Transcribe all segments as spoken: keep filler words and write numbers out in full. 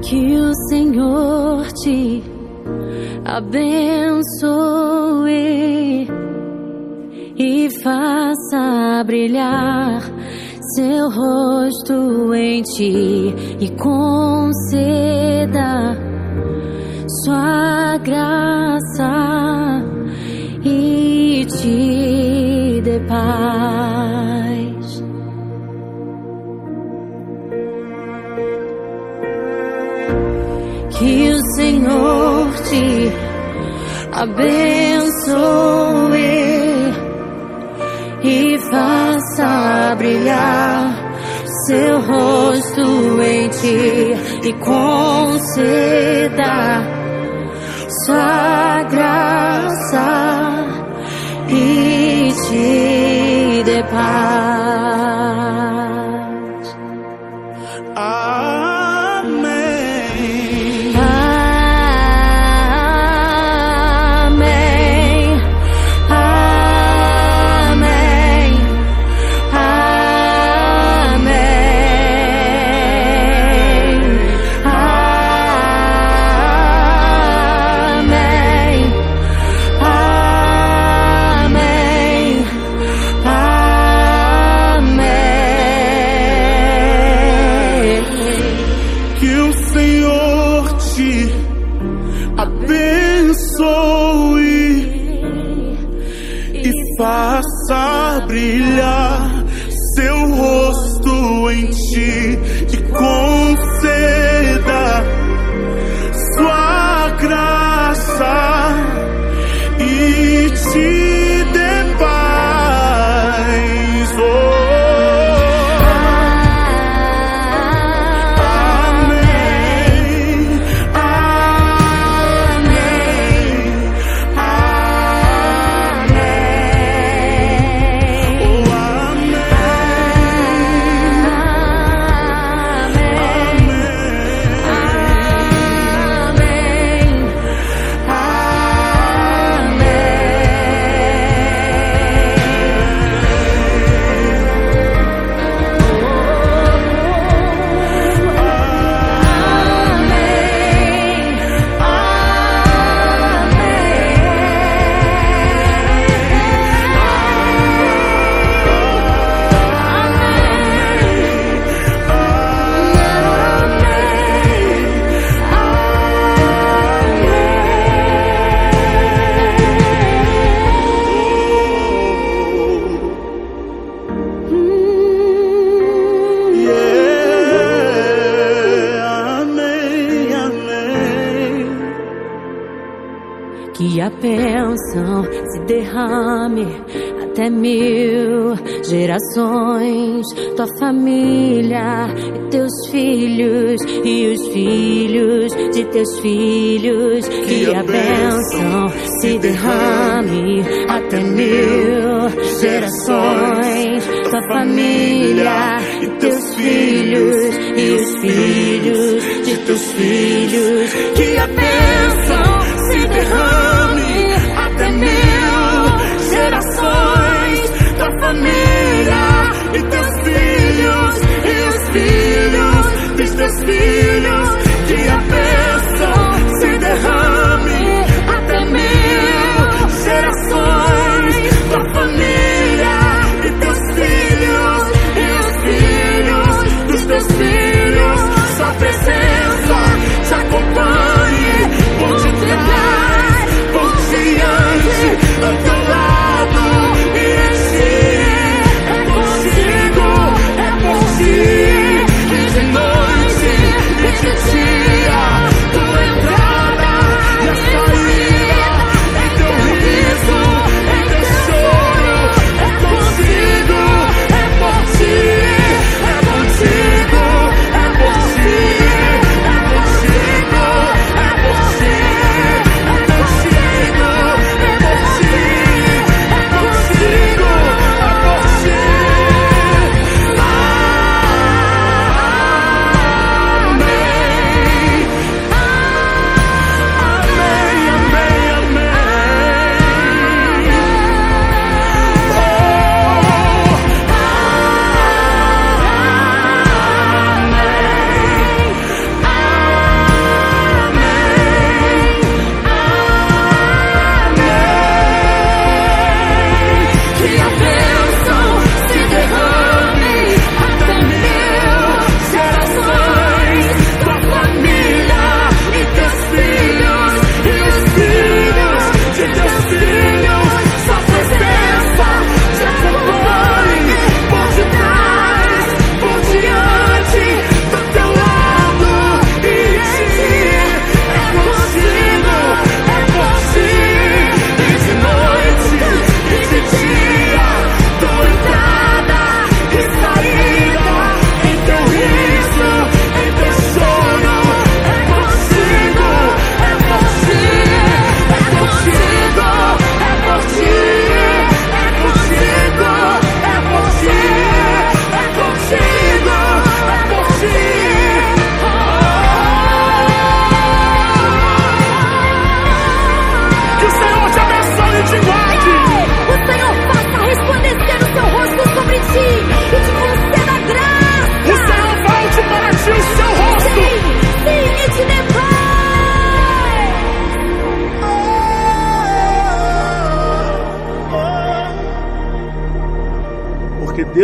Que o Senhor te abençoe e faça brilhar seu rosto em ti e conceda sua graça e te dê paz. Que o Senhor te abençoe e faça brilhar seu rosto em ti e conceda sua graça e te dê paz. Amém. Amém. Amém. Amém. Amém. Que o Senhor te abençoe e faça brilhar seu rosto em ti e conceda sua graça e te dê paz. Oh. Que a bênção se derrame até mil gerações, tua família e teus filhos e os filhos de teus filhos. Que a bênção se derrame até mil gerações, tua família e teus filhos e os filhos de teus filhos. Que a bênção se derrame até mil gerações, tua família e teus filhos e os filhos dos teus filhos. Que a bênção se derrame até mil gerações, tua família e teus filhos e os filhos dos teus filhos. Sua presença te acompanha.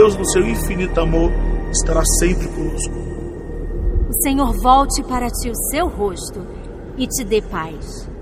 Deus, no seu infinito amor, estará sempre conosco. O Senhor volte para ti o seu rosto e te dê paz.